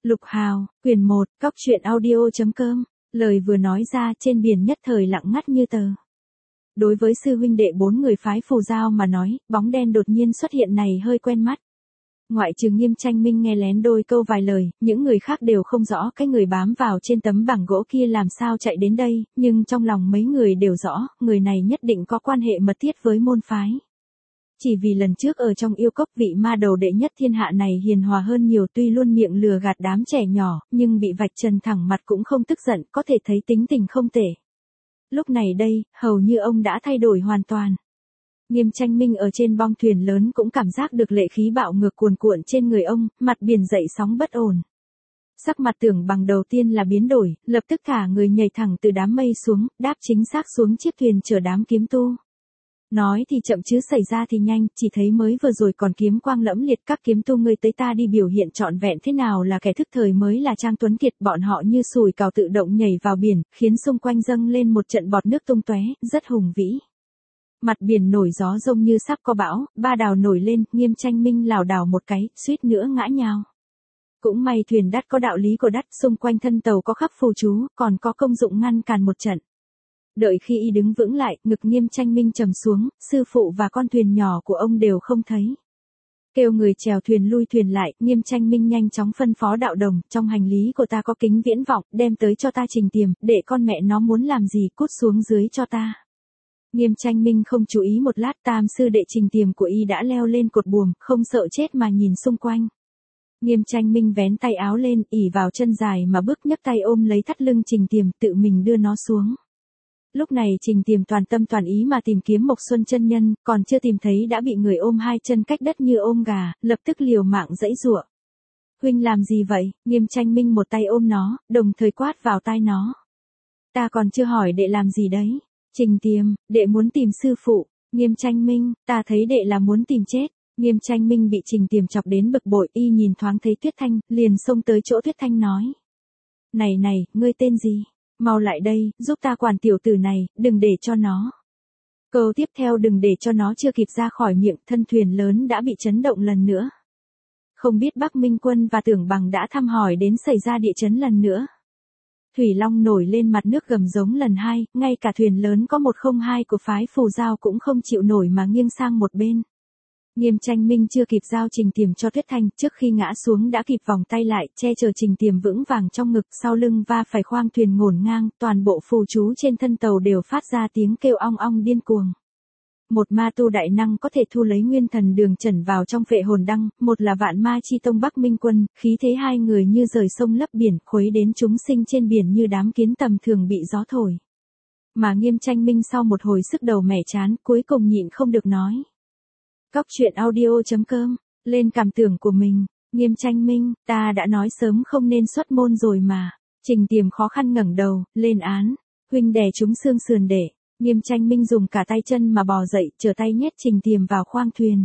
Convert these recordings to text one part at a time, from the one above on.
Lục Hào, quyển 1, Cóc truyện audio.com, lời vừa nói ra trên biển nhất thời lặng ngắt như tờ. Đối với sư huynh đệ 4 người phái Phù Giao mà nói, bóng đen đột nhiên xuất hiện này hơi quen mắt. Ngoại trừ Nghiêm Tranh Minh nghe lén đôi câu vài lời, những người khác đều không rõ cái người bám vào trên tấm bảng gỗ kia làm sao chạy đến đây, nhưng trong lòng mấy người đều rõ, người này nhất định có quan hệ mật thiết với môn phái. Chỉ vì lần trước ở trong yêu cốc vị ma đầu đệ nhất thiên hạ này hiền hòa hơn nhiều, tuy luôn miệng lừa gạt đám trẻ nhỏ, nhưng bị vạch trần thẳng mặt cũng không tức giận, có thể thấy tính tình không tệ. Lúc này đây, hầu như ông đã thay đổi hoàn toàn. Nghiêm Tranh Minh ở trên bong thuyền lớn cũng cảm giác được lệ khí bạo ngược cuồn cuộn trên người ông, mặt biển dậy sóng bất ổn. Sắc mặt Tưởng Bằng đầu tiên là biến đổi, lập tức cả người nhảy thẳng từ đám mây xuống, đáp chính xác xuống chiếc thuyền chở đám kiếm tu. Nói thì chậm chứ xảy ra thì nhanh, chỉ thấy mới vừa rồi còn kiếm quang lẫm liệt, các kiếm tu ngươi tới ta đi biểu hiện trọn vẹn thế nào là kẻ thức thời mới là Trang Tuấn Kiệt, bọn họ như sùi cào tự động nhảy vào biển, khiến xung quanh dâng lên một trận bọt nước tung tóe, rất hùng vĩ. Mặt biển nổi gió rông như sắp có bão, ba đào nổi lên, Nghiêm Tranh Minh lảo đảo một cái, suýt nữa ngã nhào. Cũng may thuyền đắt có đạo lý của đắt, xung quanh thân tàu có khắc phù chú, còn có công dụng ngăn cản một trận. Đợi khi y đứng vững lại, ngực Nghiêm Tranh Minh trầm xuống, sư phụ và con thuyền nhỏ của ông đều không thấy. Kêu người chèo thuyền lui thuyền lại, Nghiêm Tranh Minh nhanh chóng phân phó Đạo Đồng, trong hành lý của ta có kính viễn vọng, đem tới cho ta Trình Tiềm, để con mẹ nó muốn làm gì cút xuống dưới cho ta. Nghiêm Tranh Minh không chú ý một lát, tam sư đệ Trình Tiềm của y đã leo lên cột buồm, không sợ chết mà nhìn xung quanh. Nghiêm Tranh Minh vén tay áo lên, ỉ vào chân dài mà bước, nhấc tay ôm lấy thắt lưng Trình Tiềm, tự mình đưa nó xuống. Lúc này Trình Tiềm toàn tâm toàn ý mà tìm kiếm Mộc Xuân chân nhân, còn chưa tìm thấy đã bị người ôm hai chân cách đất như ôm gà, lập tức liều mạng giãy giụa. Huynh làm gì vậy? Nghiêm Tranh Minh một tay ôm nó, đồng thời quát vào tai nó. Ta còn chưa hỏi đệ làm gì đấy? Trình Tiềm, đệ muốn tìm sư phụ. Nghiêm Tranh Minh, ta thấy đệ là muốn tìm chết. Nghiêm Tranh Minh bị Trình Tiềm chọc đến bực bội, y nhìn thoáng thấy Tuyết Thanh, liền xông tới chỗ Tuyết Thanh nói. Này, ngươi tên gì? Mau lại đây, giúp ta quản tiểu tử này, đừng để cho nó. Câu tiếp theo đừng để cho nó chưa kịp ra khỏi miệng, thân thuyền lớn đã bị chấn động lần nữa. Không biết Bắc Minh Quân và Tưởng Bằng đã thăm hỏi đến xảy ra địa chấn lần nữa. Thủy Long nổi lên mặt nước gầm giống lần hai, ngay cả thuyền lớn có 102 của phái Phù Giao cũng không chịu nổi mà nghiêng sang một bên. Nghiêm Tranh Minh chưa kịp giao Trình Tiềm cho Tuyết Thanh, trước khi ngã xuống đã kịp vòng tay lại, che chở Trình Tiềm vững vàng trong ngực, sau lưng va phải khoang thuyền ngổn ngang, toàn bộ phù chú trên thân tàu đều phát ra tiếng kêu ong ong điên cuồng. Một ma tu đại năng có thể thu lấy nguyên thần Đường Trần vào trong Phệ Hồn Đăng, một là Vạn Ma Chi Tông Bắc Minh Quân, khí thế hai người như rời sông lấp biển, khuấy đến chúng sinh trên biển như đám kiến tầm thường bị gió thổi. Mà Nghiêm Tranh Minh sau một hồi sức đầu mẻ chán, cuối cùng nhịn không được nói. Cóc truyện audio.com, lên cảm tưởng của mình. Nghiêm Tranh Minh, ta đã nói sớm không nên xuất môn rồi mà. Trình Tiềm khó khăn ngẩng đầu, lên án. Huynh đè trúng xương sườn để. Nghiêm Tranh Minh dùng cả tay chân mà bò dậy, trở tay nhét Trình Tiềm vào khoang thuyền.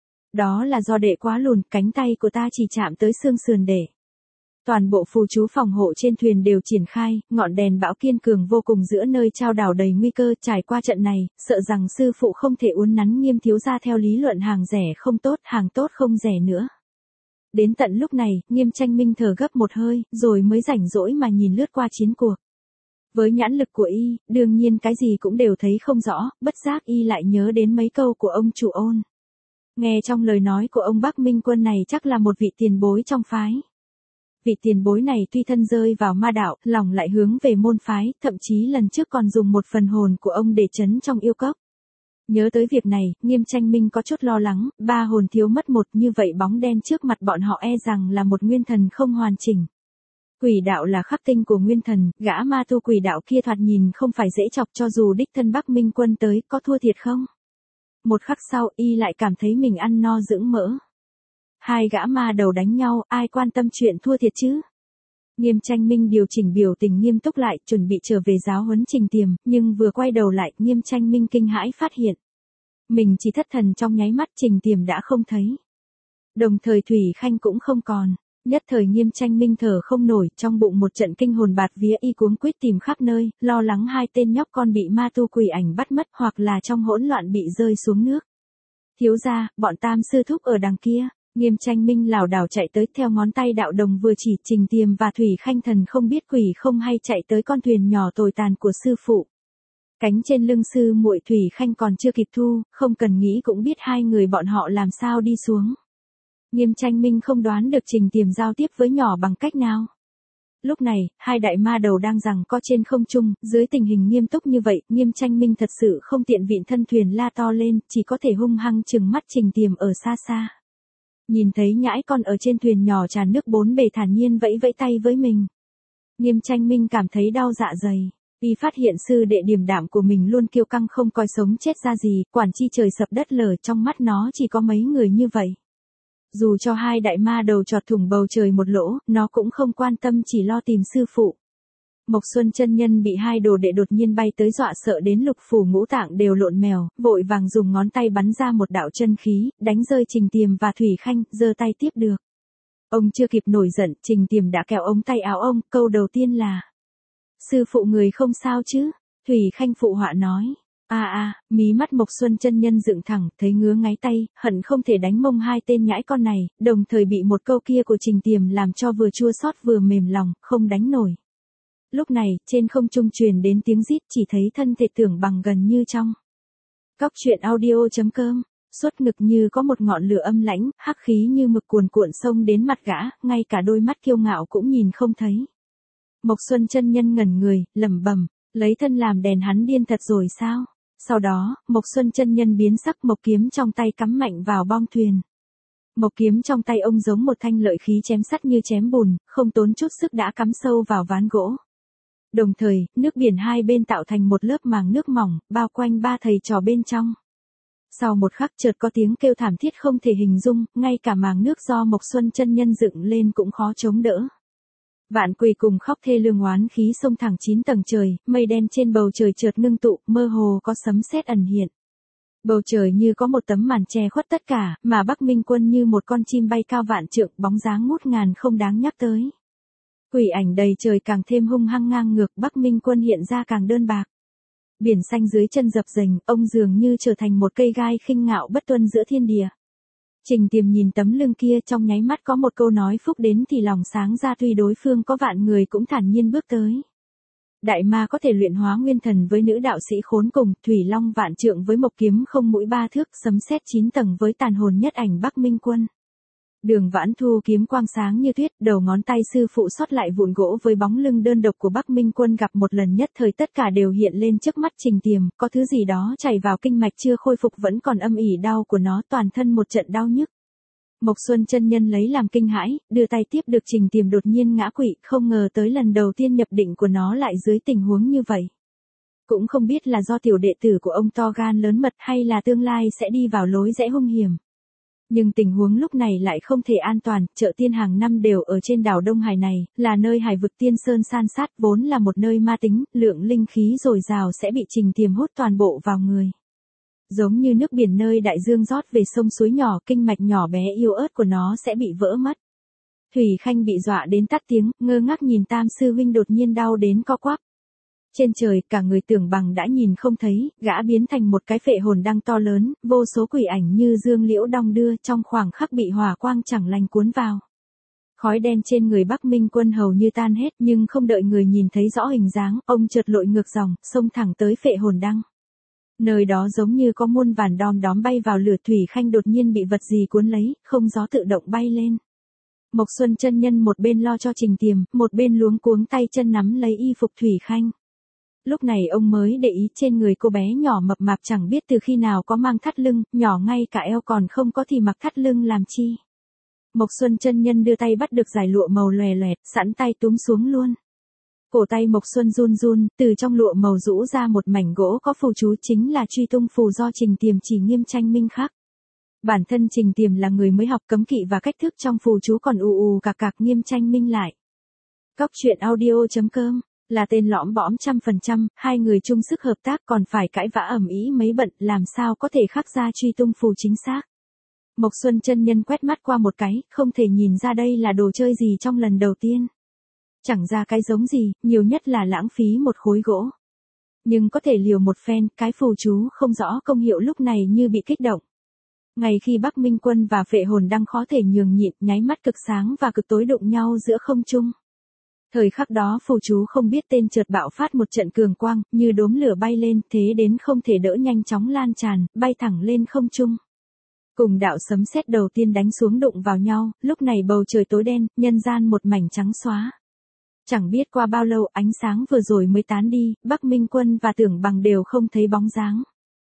Đó là do đệ quá lùn, cánh tay của ta chỉ chạm tới xương sườn để. Toàn bộ phù chú phòng hộ trên thuyền đều triển khai, ngọn đèn bão kiên cường vô cùng giữa nơi chao đảo đầy nguy cơ. Trải qua trận này, sợ rằng sư phụ không thể uốn nắn Nghiêm thiếu gia theo lý luận hàng rẻ không tốt, hàng tốt không rẻ nữa. Đến tận lúc này, Nghiêm Tranh Minh thở gấp một hơi, rồi mới rảnh rỗi mà nhìn lướt qua chiến cuộc. Với nhãn lực của y, đương nhiên cái gì cũng đều thấy không rõ, bất giác y lại nhớ đến mấy câu của ông chủ Ôn. Nghe trong lời nói của ông Bắc Minh Quân này chắc là một vị tiền bối trong phái. Vị tiền bối này tuy thân rơi vào ma đạo, lòng lại hướng về môn phái, thậm chí lần trước còn dùng một phần hồn của ông để trấn trong yêu cốc. Nhớ tới việc này, Nghiêm Tranh Minh có chút lo lắng, ba hồn thiếu mất một, như vậy bóng đen trước mặt bọn họ e rằng là một nguyên thần không hoàn chỉnh. Quỷ đạo là khắc tinh của nguyên thần, gã ma tu quỷ đạo kia thoạt nhìn không phải dễ chọc, cho dù đích thân Bắc Minh Quân tới, có thua thiệt không? Một khắc sau, y lại cảm thấy mình ăn no dưỡng mỡ. Hai gã ma đầu đánh nhau, ai quan tâm chuyện thua thiệt chứ? Nghiêm Tranh Minh điều chỉnh biểu tình nghiêm túc lại, chuẩn bị trở về giáo huấn Trình Tiềm, nhưng vừa quay đầu lại, Nghiêm Tranh Minh kinh hãi phát hiện. Mình chỉ thất thần trong nháy mắt, Trình Tiềm đã không thấy. Đồng thời Thủy Khanh cũng không còn. Nhất thời Nghiêm Tranh Minh thở không nổi, trong bụng một trận kinh hồn bạt vía, y cuống quýt tìm khắp nơi, lo lắng hai tên nhóc con bị ma tu quỷ ảnh bắt mất, hoặc là trong hỗn loạn bị rơi xuống nước. Thiếu gia, bọn tam sư thúc ở đằng kia. Nghiêm Tranh Minh lảo đảo chạy tới, theo ngón tay đạo đồng vừa chỉ, Trình Tiềm và Thủy Khanh thần không biết quỷ không hay chạy tới con thuyền nhỏ tồi tàn của sư phụ. Cánh trên lưng sư muội Thủy Khanh còn chưa kịp thu, không cần nghĩ cũng biết hai người bọn họ làm sao đi xuống. Nghiêm Tranh Minh không đoán được Trình Tiềm giao tiếp với nhỏ bằng cách nào. Lúc này, hai đại ma đầu đang giằng co trên không trung, dưới tình hình nghiêm túc như vậy, Nghiêm Tranh Minh thật sự không tiện vịn thân thuyền la to lên, chỉ có thể hung hăng trừng mắt Trình Tiềm ở xa xa. Nhìn thấy nhãi con ở trên thuyền nhỏ tràn nước bốn bề thản nhiên vẫy vẫy tay với mình. Nghiêm Tranh Minh cảm thấy đau dạ dày. Y phát hiện sư đệ điềm đạm của mình luôn kiêu căng không coi sống chết ra gì, quản chi trời sập đất lở, trong mắt nó chỉ có mấy người như vậy. Dù cho hai đại ma đầu chọt thủng bầu trời một lỗ, nó cũng không quan tâm, chỉ lo tìm sư phụ. Mộc Xuân chân nhân bị hai đồ đệ đột nhiên bay tới dọa sợ đến lục phủ ngũ tạng đều lộn mèo, vội vàng dùng ngón tay bắn ra một đạo chân khí, đánh rơi Trình Tiềm và Thủy Khanh, giơ tay tiếp được. Ông chưa kịp nổi giận, Trình Tiềm đã kéo ống tay áo ông, câu đầu tiên là: "Sư phụ người không sao chứ?" Thủy Khanh phụ họa nói. Mí mắt Mộc Xuân chân nhân dựng thẳng, thấy ngứa ngáy tay, hận không thể đánh mông hai tên nhãi con này, đồng thời bị một câu kia của Trình Tiềm làm cho vừa chua xót vừa mềm lòng, không đánh nổi. Lúc này, trên không trung truyền đến tiếng rít, chỉ thấy thân thể tưởng bằng gần như trong. Cóc truyện audio.com, suốt ngực như có một ngọn lửa âm lãnh, hắc khí như mực cuồn cuộn xông đến mặt gã, ngay cả đôi mắt kiêu ngạo cũng nhìn không thấy. Mộc Xuân chân nhân ngẩn người, lẩm bẩm, lấy thân làm đèn, hắn điên thật rồi sao? Sau đó, Mộc Xuân chân nhân biến sắc, mộc kiếm trong tay cắm mạnh vào bong thuyền. Mộc kiếm trong tay ông giống một thanh lợi khí chém sắt như chém bùn, không tốn chút sức đã cắm sâu vào ván gỗ. Đồng thời, nước biển hai bên tạo thành một lớp màng nước mỏng, bao quanh ba thầy trò bên trong. Sau một khắc chợt có tiếng kêu thảm thiết không thể hình dung, ngay cả màng nước do Mộc Xuân chân nhân dựng lên cũng khó chống đỡ. Vạn quỷ cùng khóc thê lương, oán khí xông thẳng 9 tầng trời, mây đen trên bầu trời chợt ngưng tụ, mơ hồ có sấm sét ẩn hiện. Bầu trời như có một tấm màn che khuất tất cả, mà Bắc Minh Quân như một con chim bay cao vạn trượng, bóng dáng ngút ngàn không đáng nhắc tới. Quỷ ảnh đầy trời càng thêm hung hăng ngang ngược, Bắc Minh Quân hiện ra càng đơn bạc. Biển xanh dưới chân dập dềnh, ông dường như trở thành một cây gai khinh ngạo bất tuân giữa thiên địa. Trình Tiềm nhìn tấm lưng kia, trong nháy mắt có một câu nói phúc đến thì lòng sáng ra, tuy đối phương có vạn người cũng thản nhiên bước tới. Đại ma có thể luyện hóa nguyên thần với nữ đạo sĩ khốn cùng, thủy long vạn trượng với mộc kiếm không mũi 3 thước, sấm sét 9 tầng với tàn hồn nhất ảnh Bắc Minh Quân. Đường Vãn Thu kiếm quang sáng như tuyết, đầu ngón tay sư phụ sót lại vụn gỗ với bóng lưng đơn độc của Bắc Minh Quân gặp một lần nhất thời tất cả đều hiện lên trước mắt Trình Tiềm, có thứ gì đó chảy vào kinh mạch chưa khôi phục vẫn còn âm ỉ đau của nó, toàn thân một trận đau nhức. Mộc Xuân chân nhân lấy làm kinh hãi, đưa tay tiếp được Trình Tiềm đột nhiên ngã quỵ, không ngờ tới lần đầu tiên nhập định của nó lại dưới tình huống như vậy. Cũng không biết là do tiểu đệ tử của ông to gan lớn mật hay là tương lai sẽ đi vào lối rẽ hung hiểm. Nhưng tình huống lúc này lại không thể an toàn, chợ tiên hàng năm đều ở trên đảo Đông Hải này, là nơi hải vực tiên sơn san sát, vốn là một nơi ma tính, lượng linh khí dồi dào sẽ bị Trình Tiềm hút toàn bộ vào người. Giống như nước biển nơi đại dương rót về sông suối nhỏ, kinh mạch nhỏ bé yếu ớt của nó sẽ bị vỡ mất. Thủy Khanh bị dọa đến tắt tiếng, ngơ ngác nhìn Tam sư huynh đột nhiên đau đến co quắp. Trên trời, cả người tưởng bằng đã nhìn không thấy, gã biến thành một cái phệ hồn đăng to lớn, vô số quỷ ảnh như dương liễu đong đưa, trong khoảng khắc bị hỏa quang chẳng lành cuốn vào. Khói đen trên người Bắc Minh Quân hầu như tan hết, nhưng không đợi người nhìn thấy rõ hình dáng, ông chợt lội ngược dòng, xông thẳng tới phệ hồn đăng. Nơi đó giống như có muôn vàn đom đóm bay vào lửa. Thủy Khanh đột nhiên bị vật gì cuốn lấy, không gió tự động bay lên. Mộc Xuân chân nhân một bên lo cho Trình Tiềm, một bên luống cuống tay chân nắm lấy y phục Thủy Khanh. Lúc này ông mới để ý trên người cô bé nhỏ mập mạp chẳng biết từ khi nào có mang thắt lưng, nhỏ ngay cả eo còn không có thì mặc thắt lưng làm chi. Mộc Xuân chân nhân đưa tay bắt được dải lụa màu lòe loẹt, sẵn tay túm xuống luôn. Cổ tay Mộc Xuân run run, từ trong lụa màu rũ ra một mảnh gỗ có phù chú, chính là truy tung phù do Trình Tiềm chỉ Nghiêm Tranh Minh khắc. Bản thân Trình Tiềm là người mới học cấm kỵ và cách thức trong phù chú còn cạc Nghiêm Tranh Minh lại. Cóc truyện audio.com là tên lõm bõm 100%, hai người chung sức hợp tác còn phải cãi vã ầm ĩ mấy bận, làm sao có thể khắc ra truy tung phù chính xác. Mộc Xuân chân nhân quét mắt qua một cái, không thể nhìn ra đây là đồ chơi gì trong lần đầu tiên. Chẳng ra cái giống gì, nhiều nhất là lãng phí một khối gỗ. Nhưng có thể liều một phen, cái phù chú không rõ công hiệu lúc này như bị kích động. Ngay khi Bắc Minh Quân và Phệ Hồn đang khó thể nhường nhịn, nháy mắt cực sáng và cực tối đụng nhau giữa không trung. Thời khắc đó phù chú không biết tên chợt bạo phát một trận cường quang, như đốm lửa bay lên, thế đến không thể đỡ nhanh chóng lan tràn, bay thẳng lên không trung. Cùng đạo sấm sét đầu tiên đánh xuống đụng vào nhau, lúc này bầu trời tối đen, nhân gian một mảnh trắng xóa. Chẳng biết qua bao lâu ánh sáng vừa rồi mới tán đi, Bắc Minh Quân và Tưởng Bằng đều không thấy bóng dáng.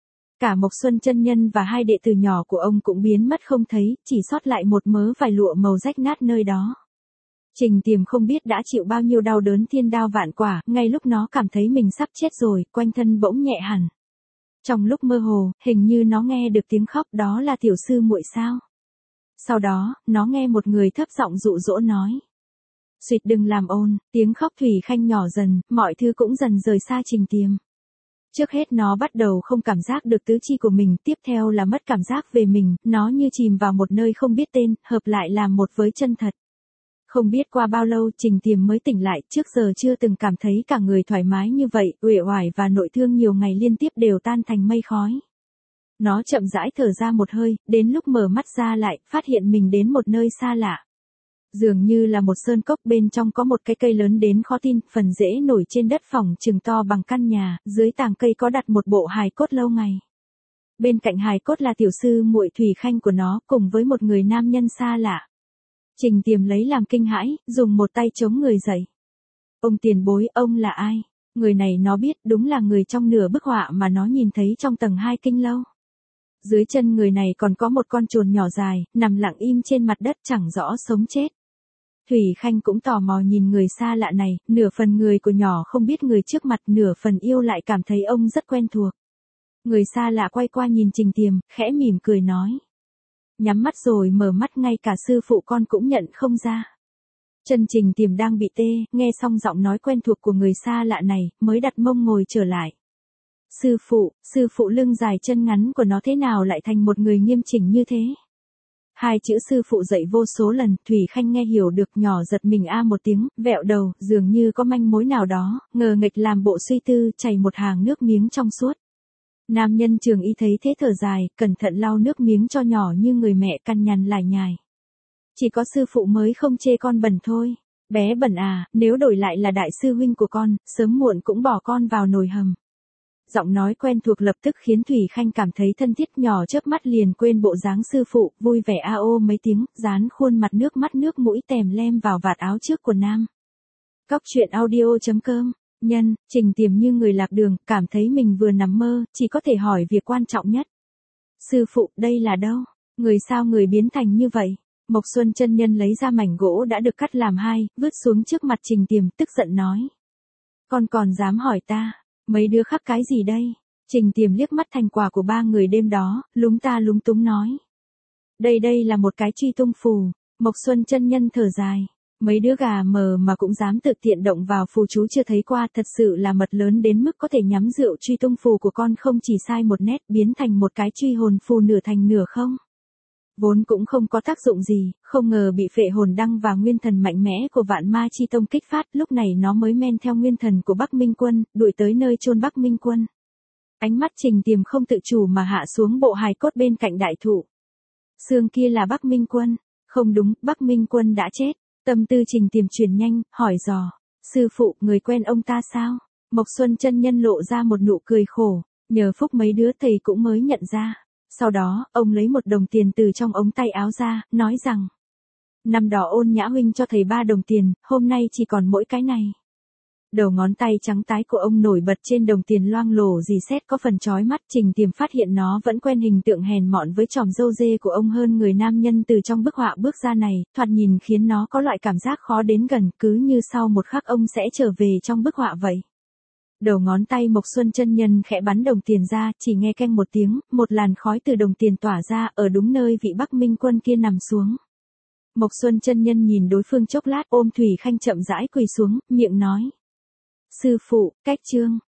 Cả Mộc Xuân chân nhân và hai đệ tử nhỏ của ông cũng biến mất không thấy, chỉ sót lại một mớ vải lụa màu rách nát nơi đó. Trình Tiềm không biết đã chịu bao nhiêu đau đớn thiên đao vạn quả, ngay lúc nó cảm thấy mình sắp chết rồi, quanh thân bỗng nhẹ hẳn. Trong lúc mơ hồ, hình như nó nghe được tiếng khóc, đó là tiểu sư muội sao? Sau đó, nó nghe một người thấp giọng dụ dỗ nói. Xuyệt đừng làm ồn, tiếng khóc Thủy Khanh nhỏ dần, mọi thứ cũng dần rời xa Trình Tiềm. Trước hết nó bắt đầu không cảm giác được tứ chi của mình, tiếp theo là mất cảm giác về mình, nó như chìm vào một nơi không biết tên, hợp lại làm một với chân thật. Không biết qua bao lâu Trình Tiềm mới tỉnh lại, trước giờ chưa từng cảm thấy cả người thoải mái như vậy, uể oải và nội thương nhiều ngày liên tiếp đều tan thành mây khói. Nó chậm rãi thở ra một hơi, đến lúc mở mắt ra lại, phát hiện mình đến một nơi xa lạ. Dường như là một sơn cốc, bên trong có một cái cây lớn đến khó tin, phần rễ nổi trên đất phẳng chừng to bằng căn nhà, dưới tàng cây có đặt một bộ hài cốt lâu ngày. Bên cạnh hài cốt là tiểu sư muội Thủy Khanh của nó, cùng với một người nam nhân xa lạ. Trình Tiềm lấy làm kinh hãi, dùng một tay chống người dậy. Ông tiền bối, ông là ai? Người này nó biết, đúng là người trong nửa bức họa mà nó nhìn thấy trong tầng 2 kinh lâu. Dưới chân người này còn có một con chồn nhỏ dài, nằm lặng im trên mặt đất chẳng rõ sống chết. Thủy Khanh cũng tò mò nhìn người xa lạ này, nửa phần người của nhỏ không biết người trước mặt, nửa phần yêu lại cảm thấy ông rất quen thuộc. Người xa lạ quay qua nhìn Trình Tiềm, khẽ mỉm cười nói. Nhắm mắt rồi mở mắt, ngay cả sư phụ con cũng nhận không ra. Chân Trình Tiềm đang bị tê, nghe xong giọng nói quen thuộc của người xa lạ này, mới đặt mông ngồi trở lại. Sư phụ lưng dài chân ngắn của nó thế nào lại thành một người nghiêm chỉnh như thế? Hai chữ sư phụ dạy vô số lần, Thủy Khanh nghe hiểu được, nhỏ giật mình a một tiếng, vẹo đầu, dường như có manh mối nào đó, ngờ nghịch làm bộ suy tư, chảy một hàng nước miếng trong suốt. Nam nhân Trường Y thấy thế thở dài, cẩn thận lau nước miếng cho nhỏ như người mẹ căn nhằn lải nhải. Chỉ có sư phụ mới không chê con bẩn thôi. Bé bẩn à, nếu đổi lại là đại sư huynh của con, sớm muộn cũng bỏ con vào nồi hầm. Giọng nói quen thuộc lập tức khiến Thủy Khanh cảm thấy thân thiết, nhỏ chớp mắt liền quên bộ dáng sư phụ, vui vẻ a ô mấy tiếng, dán khuôn mặt nước mắt nước mũi tèm lem vào vạt áo trước của nam. Cóc truyện audio.com. Nhân, Trình Tiềm như người lạc đường, cảm thấy mình vừa nằm mơ, chỉ có thể hỏi việc quan trọng nhất. Sư phụ, đây là đâu? Người sao người biến thành như vậy? Mộc Xuân chân nhân lấy ra mảnh gỗ đã được cắt làm hai, vứt xuống trước mặt Trình Tiềm, tức giận nói. Con còn dám hỏi ta, mấy đứa khắc cái gì đây? Trình Tiềm liếc mắt thành quả của ba người đêm đó, lúng ta lúng túng nói. Đây là một cái truy tung phù. Mộc Xuân chân nhân thở dài. Mấy đứa gà mờ mà cũng dám tự tiện động vào phù chú chưa thấy qua, thật sự là mật lớn đến mức có thể nhắm rượu truy tung phù của con không chỉ sai một nét, biến thành một cái truy hồn phù nửa thành nửa không. Vốn cũng không có tác dụng gì, không ngờ bị Phệ Hồn đăng và nguyên thần mạnh mẽ của Vạn Ma Chi Tông kích phát, lúc này nó mới men theo nguyên thần của Bắc Minh Quân, đuổi tới nơi chôn Bắc Minh Quân. Ánh mắt Trình Tiềm không tự chủ mà hạ xuống bộ hài cốt bên cạnh đại thụ. Xương kia là Bắc Minh Quân. Không đúng, Bắc Minh Quân đã chết. Tâm tư Trình Tiềm chuyển nhanh, hỏi dò. Sư phụ, người quen ông ta sao? Mộc Xuân chân nhân lộ ra một nụ cười khổ. Nhờ phúc mấy đứa thầy cũng mới nhận ra. Sau đó, ông lấy một đồng tiền từ trong ống tay áo ra, nói rằng. Năm đó Ôn Nhã huynh cho thầy 3 đồng tiền, hôm nay chỉ còn mỗi cái này. Đầu ngón tay trắng tái của ông nổi bật trên đồng tiền loang lổ rỉ sét có phần chói mắt. Trình Tiềm phát hiện nó vẫn quen hình tượng hèn mọn với chòm râu dê của ông hơn người nam nhân từ trong bức họa bước ra này, thoạt nhìn khiến nó có loại cảm giác khó đến gần, cứ như sau một khắc ông sẽ trở về trong bức họa vậy. Đầu ngón tay Mộc Xuân chân nhân khẽ bắn đồng tiền ra, chỉ nghe keng một tiếng, một làn khói từ đồng tiền tỏa ra, ở đúng nơi vị Bắc Minh Quân kia nằm xuống. Mộc Xuân chân nhân nhìn đối phương chốc lát, ôm Thủy Khanh chậm rãi quỳ xuống, miệng nói. Sư phụ, cách chương.